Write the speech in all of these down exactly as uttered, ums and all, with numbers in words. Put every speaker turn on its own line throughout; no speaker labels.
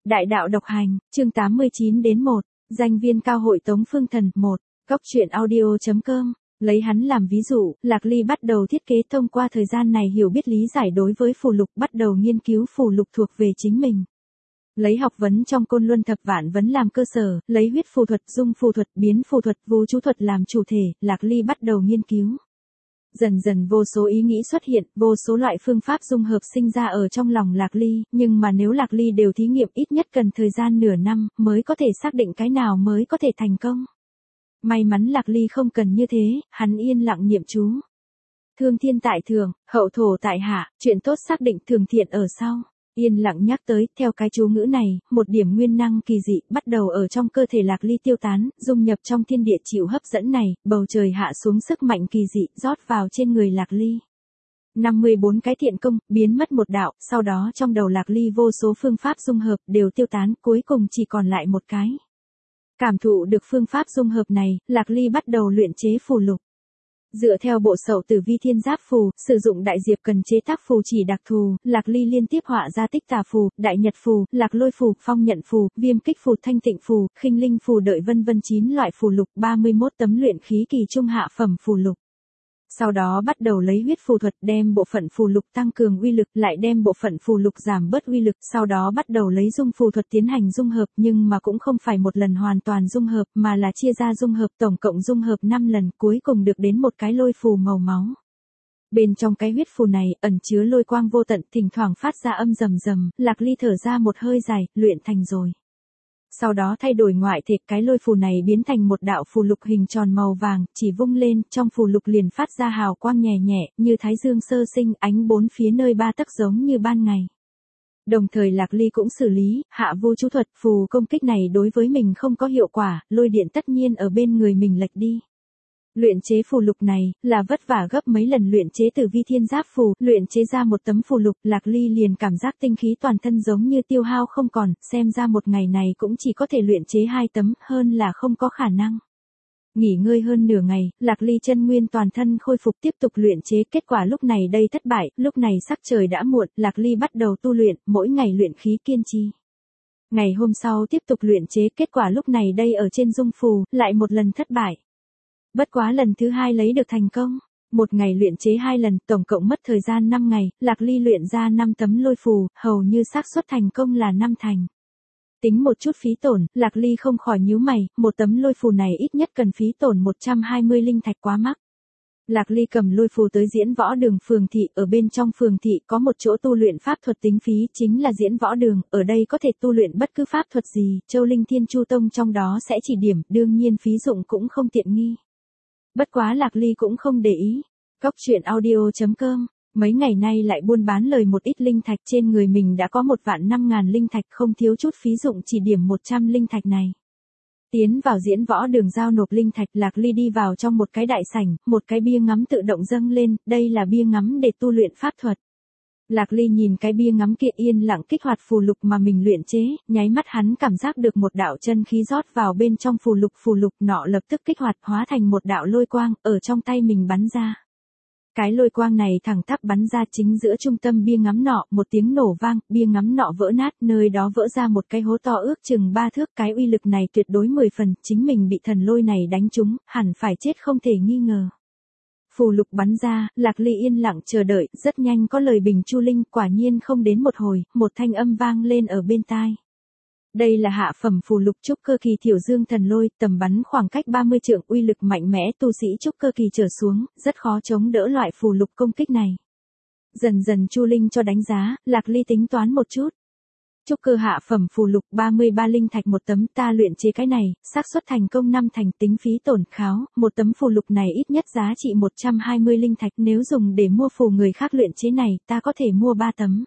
Đại đạo độc hành, chương tám mươi chín đến một, danh viên cao hội Tống Phương Thần, một, góc truyện audio.com, lấy hắn làm ví dụ, Lạc Ly bắt đầu thiết kế thông qua thời gian này hiểu biết lý giải đối với phù lục, bắt đầu nghiên cứu phù lục thuộc về chính mình. Lấy học vấn trong Côn Luân Thập Vạn Vấn làm cơ sở, lấy huyết phù thuật, dung phù thuật, biến phù thuật, vô chú thuật làm chủ thể, Lạc Ly bắt đầu nghiên cứu. Dần dần vô số ý nghĩ xuất hiện, vô số loại phương pháp dung hợp sinh ra ở trong lòng Lạc Ly, nhưng mà nếu Lạc Ly đều thí nghiệm ít nhất cần thời gian nửa năm, mới có thể xác định cái nào mới có thể thành công. May mắn Lạc Ly không cần như thế, hắn yên lặng niệm chú. Thương thiên tại thường, hậu thổ tại hạ, chuyện tốt xác định thường thiện ở sau. Yên lặng nhắc tới, theo cái chú ngữ này, một điểm nguyên năng kỳ dị bắt đầu ở trong cơ thể Lạc Ly tiêu tán, dung nhập trong thiên địa chịu hấp dẫn này, bầu trời hạ xuống sức mạnh kỳ dị rót vào trên người Lạc Ly. năm mươi bốn cái thiện công, biến mất một đạo, sau đó trong đầu Lạc Ly vô số phương pháp dung hợp đều tiêu tán, cuối cùng chỉ còn lại một cái. Cảm thụ được phương pháp dung hợp này, Lạc Ly bắt đầu luyện chế phù lục. Dựa theo bộ sậu tử vi thiên giáp phù, sử dụng đại diệp cần chế tác phù chỉ đặc thù, Lạc Ly liên tiếp họa ra tích tà phù, đại nhật phù, lạc lôi phù, phong nhận phù, viêm kích phù, thanh tịnh phù, khinh linh phù đợi vân vân chín loại phù lục, ba mươi mốt tấm luyện khí kỳ trung hạ phẩm phù lục. Sau đó bắt đầu lấy huyết phù thuật đem bộ phận phù lục tăng cường uy lực, lại đem bộ phận phù lục giảm bớt uy lực, sau đó bắt đầu lấy dung phù thuật tiến hành dung hợp, nhưng mà cũng không phải một lần hoàn toàn dung hợp, mà là chia ra dung hợp, tổng cộng dung hợp năm lần, cuối cùng được đến một cái lôi phù màu máu. Bên trong cái huyết phù này ẩn chứa lôi quang vô tận, thỉnh thoảng phát ra âm rầm rầm, Lạc Ly thở ra một hơi dài, luyện thành rồi. Sau đó thay đổi ngoại thể, cái lôi phù này biến thành một đạo phù lục hình tròn màu vàng, chỉ vung lên, trong phù lục liền phát ra hào quang nhẹ nhẹ, như thái dương sơ sinh, ánh bốn phía nơi ba tấc giống như ban ngày. Đồng thời Lạc Ly cũng xử lý, hạ vô chú thuật, phù công kích này đối với mình không có hiệu quả, lôi điện tất nhiên ở bên người mình lệch đi. Luyện chế phù lục này, là vất vả gấp mấy lần luyện chế tử vi thiên giáp phù, luyện chế ra một tấm phù lục, Lạc Ly liền cảm giác tinh khí toàn thân giống như tiêu hao không còn, xem ra một ngày này cũng chỉ có thể luyện chế hai tấm, hơn là không có khả năng. Nghỉ ngơi hơn nửa ngày, Lạc Ly chân nguyên toàn thân khôi phục tiếp tục luyện chế, kết quả lúc này đây thất bại, lúc này sắc trời đã muộn, Lạc Ly bắt đầu tu luyện, mỗi ngày luyện khí kiên trì. Ngày hôm sau tiếp tục luyện chế, kết quả lúc này đây ở trên dung phù, lại một lần thất bại. Bất quá lần thứ hai lấy được thành công. Một ngày luyện chế hai lần, tổng cộng mất thời gian năm ngày, Lạc Ly luyện ra năm tấm lôi phù, hầu như xác suất thành công là năm thành. Tính một chút phí tổn, Lạc Ly không khỏi nhíu mày, một tấm lôi phù này ít nhất cần phí tổn một trăm hai mươi linh thạch quá mắc. Lạc Ly cầm lôi phù tới diễn võ đường phường thị, ở bên trong phường thị có một chỗ tu luyện pháp thuật tính phí, chính là diễn võ đường, ở đây có thể tu luyện bất cứ pháp thuật gì, Châu Linh Thiên Chu Tông trong đó sẽ chỉ điểm, đương nhiên phí dụng cũng không tiện nghi. Bất quá Lạc Ly cũng không để ý. Góc truyện audio.com, mấy ngày nay lại buôn bán lời một ít linh thạch, trên người mình đã có một vạn năm ngàn linh thạch, không thiếu chút phí dụng chỉ điểm một trăm linh thạch này. Tiến vào diễn võ đường giao nộp linh thạch, Lạc Ly đi vào trong một cái đại sảnh, một cái bia ngắm tự động dâng lên, đây là bia ngắm để tu luyện pháp thuật. Lạc Ly nhìn cái bia ngắm kia yên lặng kích hoạt phù lục mà mình luyện chế, nháy mắt hắn cảm giác được một đạo chân khí rót vào bên trong phù lục, phù lục nọ lập tức kích hoạt hóa thành một đạo lôi quang, ở trong tay mình bắn ra. Cái lôi quang này thẳng tắp bắn ra chính giữa trung tâm bia ngắm nọ, một tiếng nổ vang, bia ngắm nọ vỡ nát, nơi đó vỡ ra một cái hố to ước chừng ba thước, cái uy lực này tuyệt đối mười phần, chính mình bị thần lôi này đánh trúng, hẳn phải chết không thể nghi ngờ. Phù lục bắn ra, Lạc Ly yên lặng chờ đợi, rất nhanh có lời bình chu linh, quả nhiên không đến một hồi, một thanh âm vang lên ở bên tai. Đây là hạ phẩm phù lục trúc cơ kỳ Thiểu Dương thần lôi, tầm bắn khoảng cách ba mươi trượng, uy lực mạnh mẽ, tu sĩ trúc cơ kỳ trở xuống, rất khó chống đỡ loại phù lục công kích này. Dần dần chu linh cho đánh giá, Lạc Ly tính toán một chút. Trúc cơ hạ phẩm phù lục ba mươi ba linh thạch một tấm, ta luyện chế cái này, xác suất thành công năm thành, tính phí tổn kháo, một tấm phù lục này ít nhất giá trị một trăm hai mươi linh thạch, nếu dùng để mua phù người khác luyện chế này, ta có thể mua ba tấm.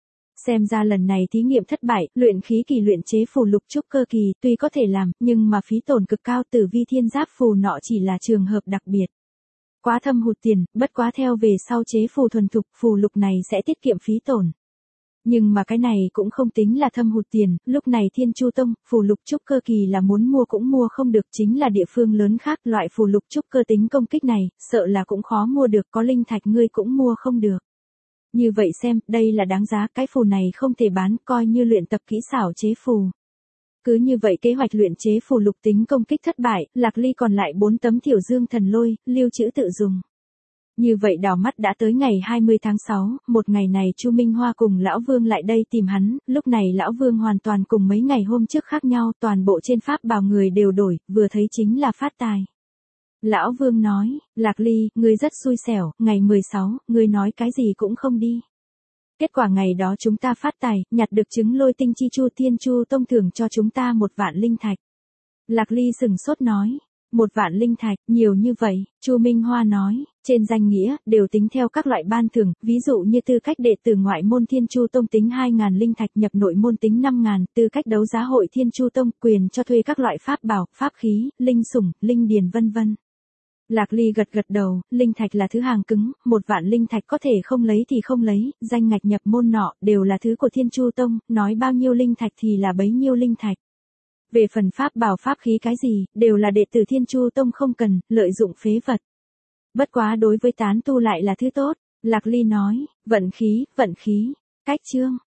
Xem ra lần này thí nghiệm thất bại, luyện khí kỳ luyện chế phù lục trúc cơ kỳ, tuy có thể làm, nhưng mà phí tổn cực cao, tử vi thiên giáp phù nọ chỉ là trường hợp đặc biệt. Quá thâm hụt tiền, bất quá theo về sau chế phù thuần thục, phù lục này sẽ tiết kiệm phí tổn. Nhưng mà cái này cũng không tính là thâm hụt tiền, lúc này Thiên Chu Tông, phù lục trúc cơ kỳ là muốn mua cũng mua không được, chính là địa phương lớn khác, loại phù lục trúc cơ tính công kích này, sợ là cũng khó mua được, có linh thạch ngươi cũng mua không được. Như vậy xem, đây là đáng giá, cái phù này không thể bán, coi như luyện tập kỹ xảo chế phù. Cứ như vậy kế hoạch luyện chế phù lục tính công kích thất bại, Lạc Ly còn lại bốn tấm Thiểu Dương thần lôi, lưu trữ tự dùng. Như vậy đảo mắt đã tới ngày hai mươi tháng sáu, một ngày này Chu Minh Hoa cùng Lão Vương lại đây tìm hắn, lúc này Lão Vương hoàn toàn cùng mấy ngày hôm trước khác nhau, toàn bộ trên pháp bào người đều đổi, vừa thấy chính là phát tài. Lão Vương nói, Lạc Ly, ngươi rất xui xẻo, ngày mười sáu, ngươi nói cái gì cũng không đi. Kết quả ngày đó chúng ta phát tài, nhặt được trứng lôi tinh chi Chu Thiên Chu Tông thưởng cho chúng ta một vạn linh thạch. Lạc Ly sừng sốt nói, một vạn linh thạch, nhiều như vậy, Chu Minh Hoa nói, trên danh nghĩa, đều tính theo các loại ban thưởng, ví dụ như tư cách đệ tử ngoại môn Thiên Chu Tông tính hai ngàn linh thạch, nhập nội môn tính năm ngàn, tư cách đấu giá hội Thiên Chu Tông, quyền cho thuê các loại pháp bảo, pháp khí, linh sủng, linh điền vân vân. Lạc Ly gật gật đầu, linh thạch là thứ hàng cứng, một vạn linh thạch có thể không lấy thì không lấy, danh ngạch nhập môn nọ, đều là thứ của Thiên Chu Tông, nói bao nhiêu linh thạch thì là bấy nhiêu linh thạch. Về phần pháp bảo pháp khí cái gì, đều là đệ tử Thiên Chu Tông không cần, lợi dụng phế vật. Bất quá đối với tán tu lại là thứ tốt, Lạc Ly nói, vận khí, vận khí, cách chương.